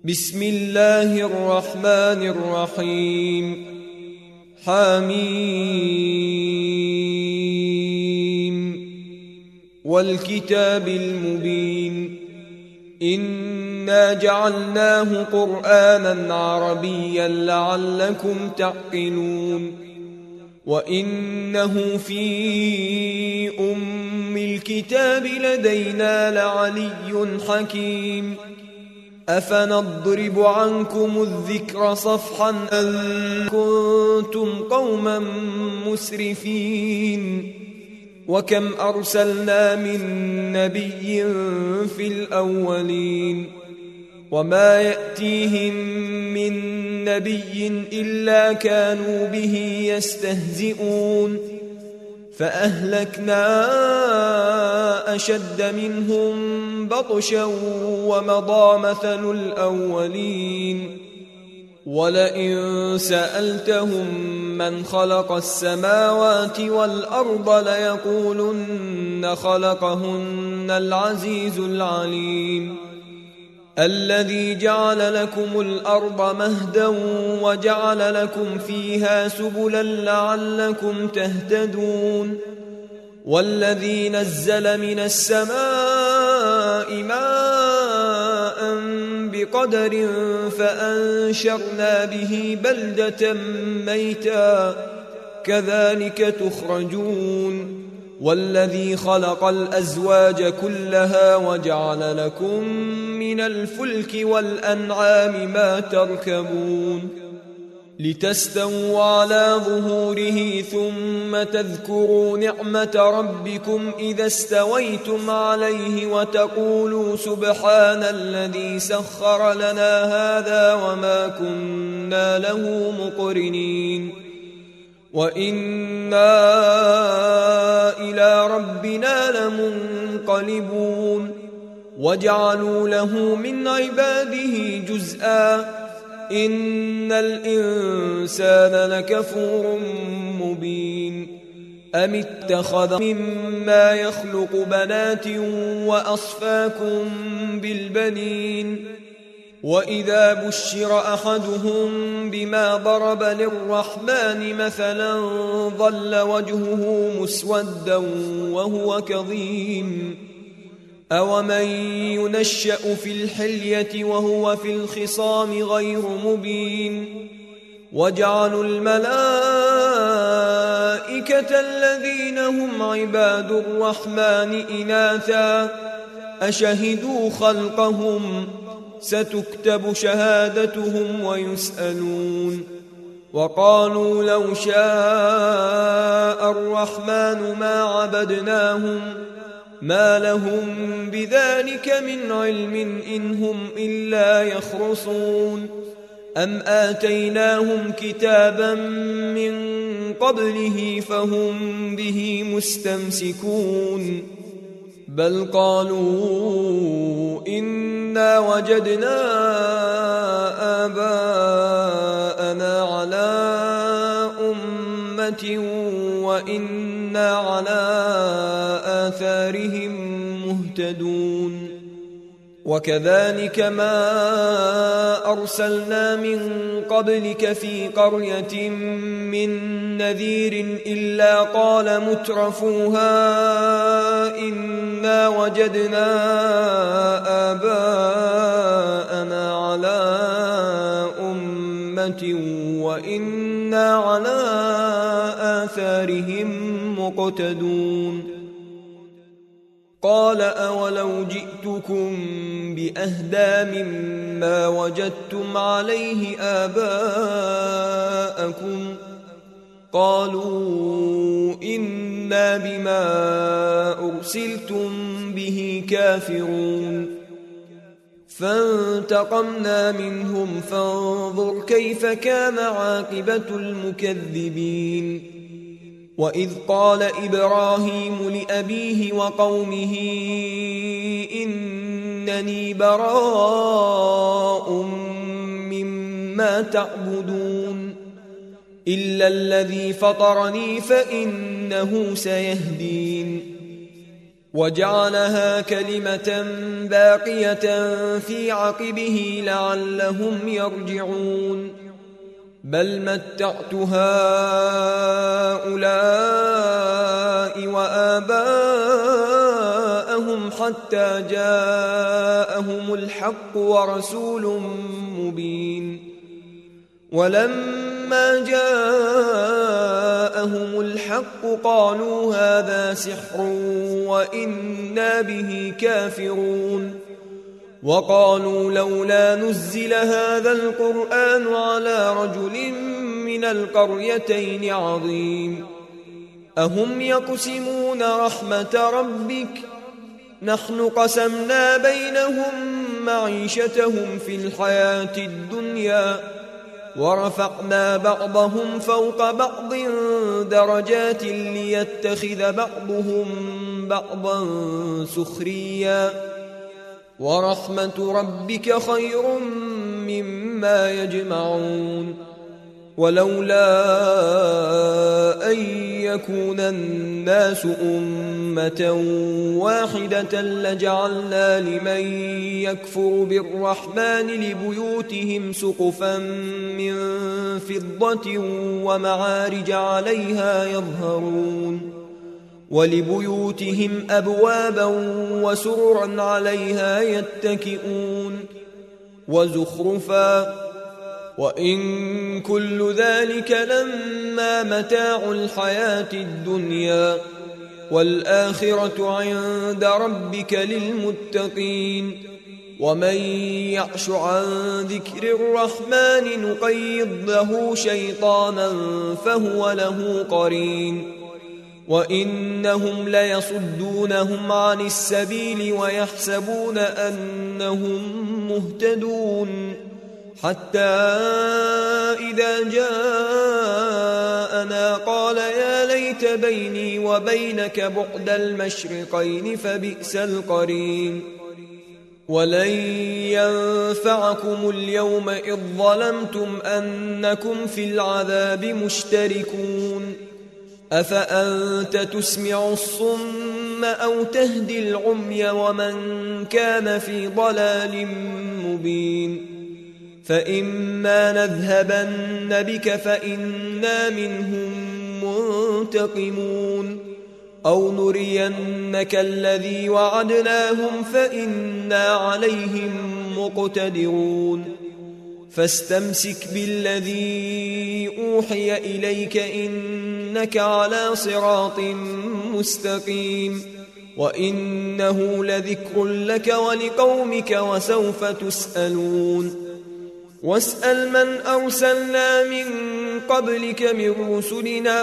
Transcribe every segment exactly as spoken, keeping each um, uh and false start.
بسم الله الرحمن الرحيم. حميم والكتاب المبين. إنا جعلناه قرآنا عربيا لعلكم تعقلون. وإنه في أم الكتاب لدينا لعلي حكيم. أفنضرب عنكم الذكر صفحا أن كنتم قوما مسرفين. وكم أرسلنا من نبي في الأولين وما يأتيهم من نبي إلا كانوا به يستهزئون. فأهلكنا أشد منهم بطشا ومضى مثل الأولين. ولئن سألتهم من خلق السماوات والأرض ليقولن خلقهن العزيز العليم. الذي جعل لكم الأرض مهدا وجعل لكم فيها سبلا لعلكم تهتدون. والذي نزل من السماء ماء بقدر فأنشرنا به بلدة ميتا كذلك تخرجون. والذي خلق الأزواج كلها وجعل لكم من الفلك والأنعام ما تركبون لتستووا على ظهوره ثم تذكروا نعمة ربكم إذا استويتم عليه وتقولوا سبحان الذي سخر لنا هذا وما كنا له مقرنين وإنا إلى ربنا لمنقلبون. وجعلوا له من عباده جزءا إن الإنسان لكفور مبين. أم اتخذ مما يخلق بنات وأصفاكم بالبنين. وإذا بشر أحدهم بما ضرب للرحمن مثلا ظل وجهه مسودا وهو كظيم. أومن ينشأ في الحلية وهو في الخصام غير مبين. وجعلوا الملائكة الذين هم عباد الرحمن إناثا أشهدوا خلقهم ستكتب شهادتهم ويسألون. وقالوا لو شاء الرحمن ما عبدناهم ما لهم بذلك من علم إن هم إلا يخرصون. أم آتيناهم كتابا من قبله فهم به مستمسكون. بل قالوا إنا وجدنا آباءنا على أمة وإنا على آثارهم مهتدون. وكذلك ما أرسلنا من قبلك في قرية من نذير إلا قال مترفوها إنا وجدنا آباءنا على أمة وإنا على آثارهم مقتدون. قال أولو جئتكم بأهدى مما وجدتم عليه آباءكم قالوا إنا بما أرسلتم به كافرون. فانتقمنا منهم فانظر كيف كان عاقبة المكذبين. وإذ قال إبراهيم لأبيه وقومه إنني براء مما تعبدون إلا الذي فطرني فإنه سيهدين. وجعلها كلمة باقية في عقبه لعلهم يرجعون بل متعت هؤلاء وآباءهم حتى جاءهم الحق ورسول مبين ولما جاءهم الحق قالوا هذا سحر وإنا به كافرون وقالوا لولا نزل هذا القرآن على رجل من القريتين عظيم أهم يقسمون رحمة ربك نحن قسمنا بينهم معيشتهم في الحياة الدنيا ورفعنا بعضهم فوق بعض درجات ليتخذ بعضهم بعضا سخريا ورحمة ربك خير مما يجمعون ولولا أن يكون الناس أمة واحدة لجعلنا لمن يكفر بالرحمن لبيوتهم سقفا من فضة ومعارج عليها يظهرون ولبيوتهم أبوابا وسررا عليها يتكئون وزخرفا وإن كل ذلك لما متاع الحياة الدنيا والآخرة عند ربك للمتقين ومن يعش عن ذكر الرحمن نقيض له شيطانا فهو له قرين وإنهم ليصدونهم عن السبيل ويحسبون أنهم مهتدون حتى إذا جاءنا قال يا ليت بيني وبينك بعد المشرقين فبئس القرين ولن ينفعكم اليوم إذ ظلمتم أنكم في العذاب مشتركون أفأنت تسمع الصم أو تهدي العمي ومن كان في ضلال مبين فإما نذهبن بك فإنا منهم منتقمون أو نرينك الذي وعدناهم فإنا عليهم مقتدرون فاستمسك بالذي أوحي إليك إنك على صراط مستقيم وإنه لذكر لك ولقومك وسوف تسألون واسأل من أرسلنا من قبلك من رسلنا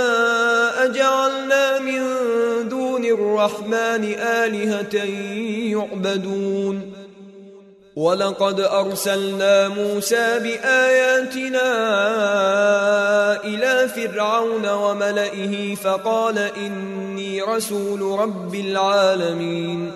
أجعلنا من دون الرحمن آلهة يعبدون ولقد أرسلنا موسى بآياتنا إلى فرعون وملئه فقال إني رسول رب العالمين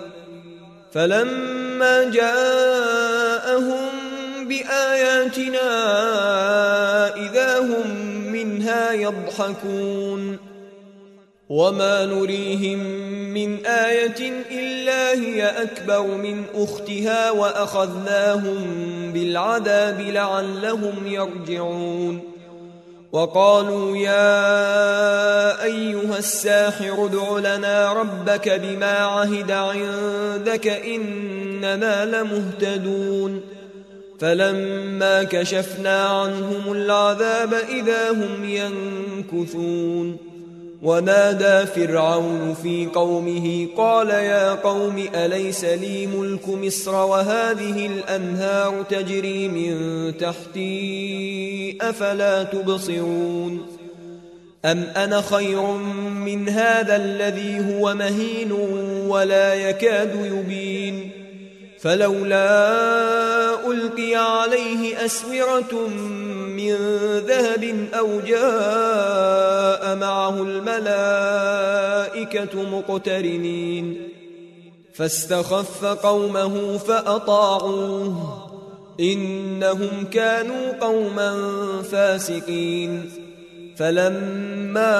فلما جاءهم بآياتنا إذا هم منها يضحكون وما نريهم من آية إلا هي أكبر من أختها وأخذناهم بالعذاب لعلهم يرجعون وقالوا يا أيها الساحر ادع لنا ربك بما عهد عندك إننا لمهتدون فلما كشفنا عنهم العذاب إذا هم ينكثون ونادى فرعون في قومه قال يا قوم أليس لي ملك مصر وهذه الأنهار تجري من تحتي أفلا تبصرون أم أنا خير من هذا الذي هو مهين ولا يكاد يبين فلولا ألقي عليه أسورة من ذهب أو جاء معه الملائكة مقترنين فاستخف قومه فأطاعوه إنهم كانوا قوما فاسقين فلما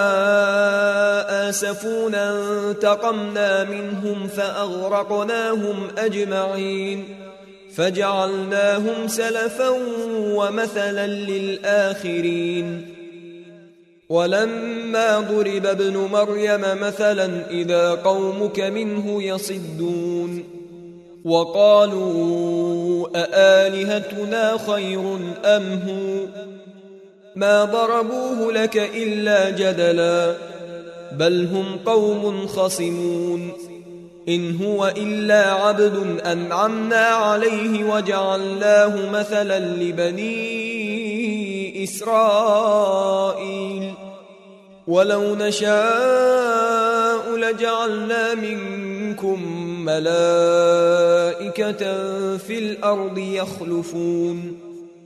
آسفونا انتقمنا منهم فأغرقناهم أجمعين فجعلناهم سلفا ومثلا للآخرين ولما ضرب ابن مريم مثلا إذا قومك منه يصدون وقالوا أآلهتنا خير أم هو ما ضربوه لك إلا جدلا بل هم قوم خصمون إن هو إلا عبد أنعمنا عليه وجعلناه مثلا لبني إسرائيل ولو نشاء لجعلنا منكم ملائكة في الأرض يخلفون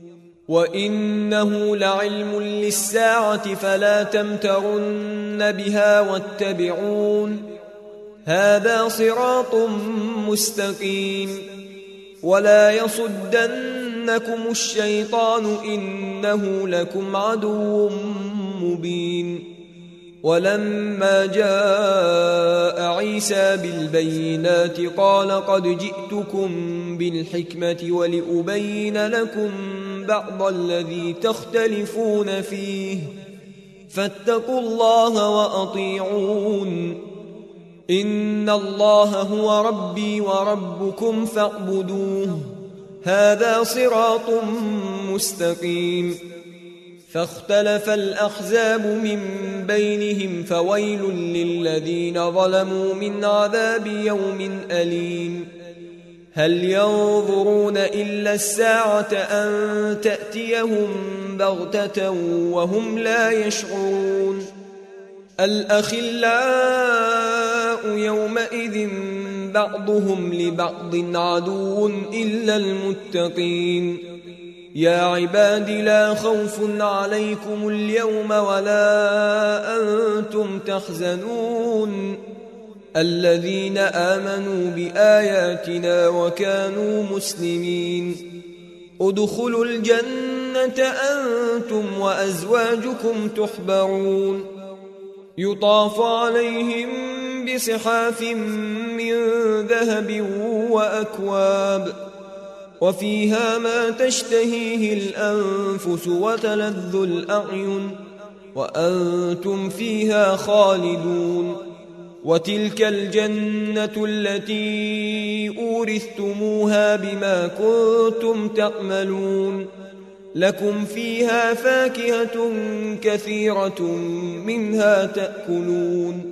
وإنه لعلم للساعة فلا تمترن بها واتبعون هذا صراط مستقيم ولا يصدنكم الشيطان إنه لكم عدو مبين ولما جاء عيسى بالبينات قال قد جئتكم بالحكمة ولأبين لكم بعض الذي تختلفون فيه فاتقوا الله وأطيعون إن الله هو ربي وربكم فاعبدوه هذا صراط مستقيم فاختلف الأحزاب من بينهم فويل للذين ظلموا من عذاب يوم أليم هل ينظرون إلا الساعة أن تأتيهم بغتة وهم لا يشعرون الأخلاء يومئذ بعضهم لبعض عدو إلا المتقين يا عباد لا خوف عليكم اليوم ولا أنتم تحزنون الذين آمنوا بآياتنا وكانوا مسلمين ادخلوا الجنة أنتم وأزواجكم تحبرون يطاف عليهم بصحاف من ذهب وأكواب وفيها ما تشتهيه الأنفس وتلذ الأعين وأنتم فيها خالدون وتلك الجنة التي أورثتموها بما كنتم تعملون لكم فيها فاكهة كثيرة منها تأكلون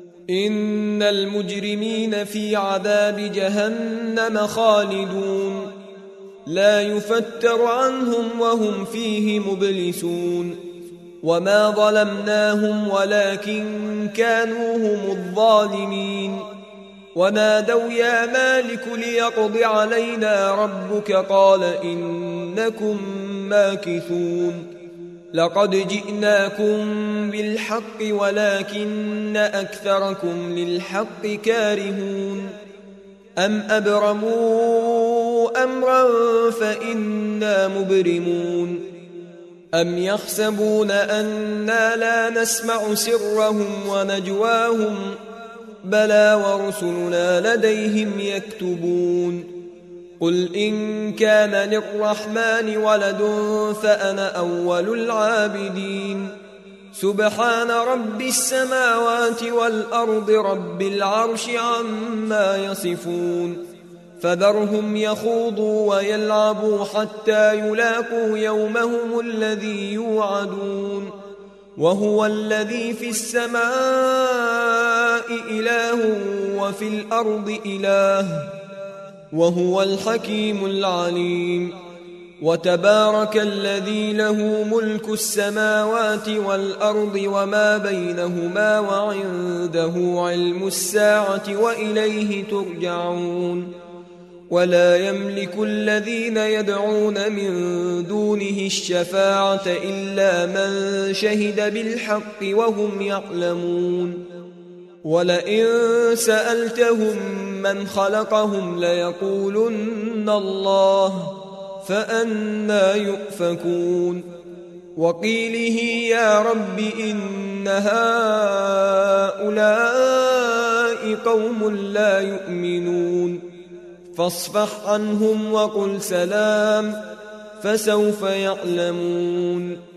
إن المجرمين في عذاب جهنم خالدون لا يفتر عنهم وهم فيه مبلسون وما ظلمناهم ولكن كانوا هم الظالمين ونادوا يا مالك ليقض علينا ربك قال إنكم ماكثون لقد جئناكم بالحق ولكن أكثركم للحق كارهون أم أبرموا أمرا فإنا مبرمون أم يحسبون أنا لا نسمع سرهم ونجواهم بلى ورسلنا لديهم يكتبون قل إن كان للرحمن ولد فأنا أول العابدين سبحان رب السماوات والأرض رب العرش عما يصفون فذرهم يخوضوا ويلعبوا حتى يلاقوا يومهم الذي يوعدون وهو الذي في السماء إله وفي الأرض إله وهو الحكيم العليم وتبارك الذي له ملك السماوات والأرض وما بينهما وعنده علم الساعة وإليه ترجعون ولا يملك الذين يدعون من دونه الشفاعة إلا من شهد بالحق وهم يعلمون ولئن سألتهم من خلقهم ليقولن الله فأنى يؤفكون وقيله يا رب إن هؤلاء قوم لا يؤمنون فاصفح عنهم وقل سلام فسوف يعلمون